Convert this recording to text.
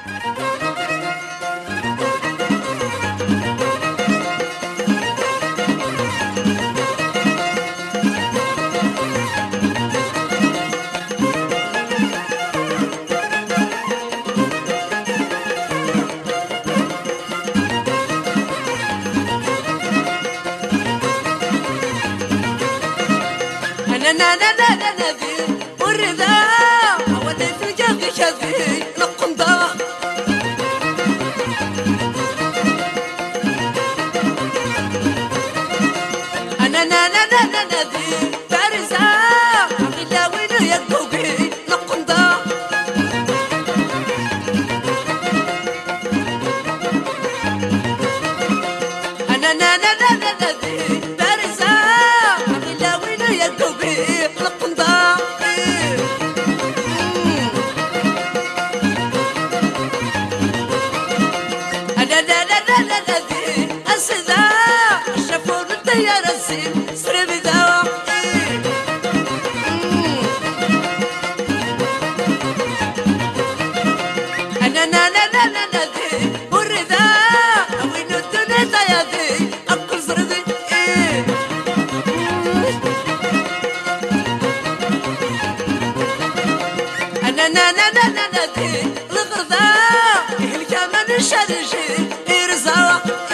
انا ذي والرضا ودي في الجذب شذي القنطة انا ذي فارسة غلا وين يدوبي القنطة انا ذي فارسة غلا وين يدوبي القنطة انا ذي السذا شافوا الطيارة السين سرب ذا انا ذي والرضا وين الدنيا ذي اكل زردي انا ذي الغرضا الكمان الشرجي يرزا